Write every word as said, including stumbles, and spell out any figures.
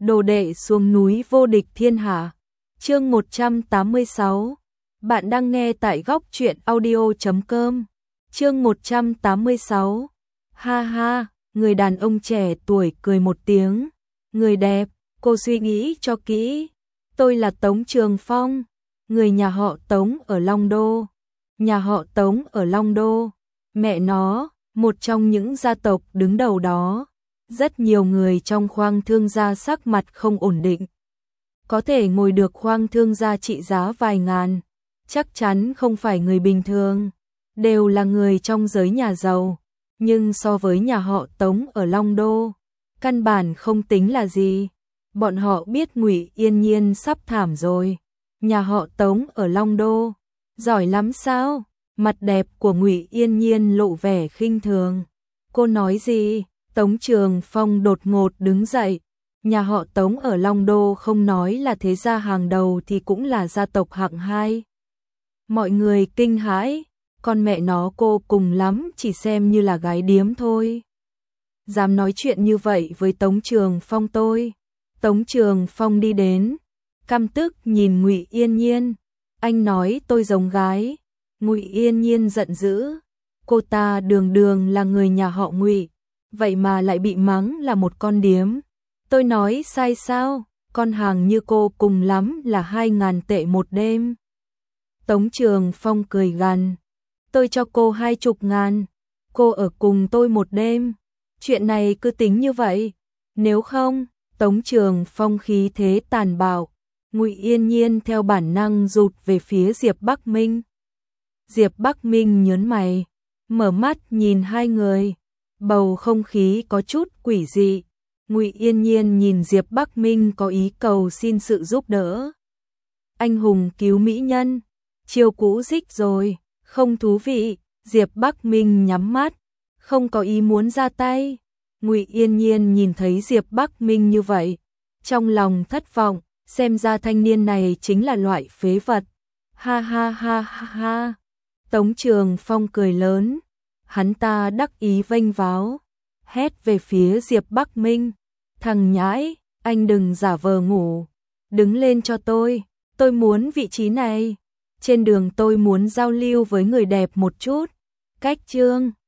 đồ đệ xuống núi vô địch thiên hạ. Chương một trăm tám mươi sáu. Bạn đang nghe tại góc truyện audio chấm com. Chương một trăm tám mươi sáu. Ha ha, người đàn ông trẻ tuổi cười một tiếng. Người đẹp, cô suy nghĩ cho kỹ. Tôi là Tống Trường Phong, người nhà họ Tống ở Long Đô. Nhà họ Tống ở Long Đô, mẹ nó, một trong những gia tộc đứng đầu đó. Rất nhiều người trong khoang thương gia sắc mặt không ổn định. Có thể ngồi được khoang thương gia trị giá vài ngàn, chắc chắn không phải người bình thường, đều là người trong giới nhà giàu. Nhưng so với nhà họ Tống ở Long Đô, căn bản không tính là gì. Bọn họ biết Ngụy Yên Nhiên sắp thảm rồi. Nhà họ Tống ở Long Đô, giỏi lắm sao? Mặt đẹp của Ngụy Yên Nhiên lộ vẻ khinh thường. Cô nói gì? Tống Trường Phong đột ngột đứng dậy. Nhà họ Tống ở Long Đô không nói là thế gia hàng đầu thì cũng là gia tộc hạng hai. Mọi người kinh hãi, con mẹ nó cô cùng lắm chỉ xem như là gái điếm thôi. Dám nói chuyện như vậy với Tống Trường Phong tôi. Tống Trường Phong đi đến, căm tức nhìn Ngụy Yên Nhiên. Anh nói tôi giống gái. Ngụy Yên Nhiên giận dữ. Cô ta đường đường là người nhà họ Ngụy, vậy mà lại bị mắng là một con điếm. Tôi nói sai sao? Con hàng như cô cùng lắm là hai ngàn tệ một đêm. Tống Trường Phong cười gằn. Tôi cho cô hai chục ngàn. Cô ở cùng tôi một đêm. Chuyện này cứ tính như vậy. Nếu không, Tống Trường Phong khí thế tàn bạo. Ngụy Yên Nhiên theo bản năng rụt về phía Diệp Bắc Minh. Diệp Bắc Minh nhớn mày, mở mắt nhìn hai người. Bầu không khí có chút quỷ dị. Ngụy Yên Nhiên nhìn Diệp Bắc Minh có ý cầu xin sự giúp đỡ. Anh hùng cứu mỹ nhân, chiêu cũ dích rồi, không thú vị. Diệp Bắc Minh nhắm mắt, không có ý muốn ra tay. Ngụy Yên Nhiên nhìn thấy Diệp Bắc Minh như vậy, trong lòng thất vọng, xem ra thanh niên này chính là loại phế vật. Ha ha ha ha ha. Tống Trường Phong cười lớn, hắn ta đắc ý vênh váo, hét về phía Diệp Bắc Minh. Thằng nhãi, anh đừng giả vờ ngủ, đứng lên cho tôi, tôi muốn vị trí này. Trên đường tôi muốn giao lưu với người đẹp một chút. Cách chương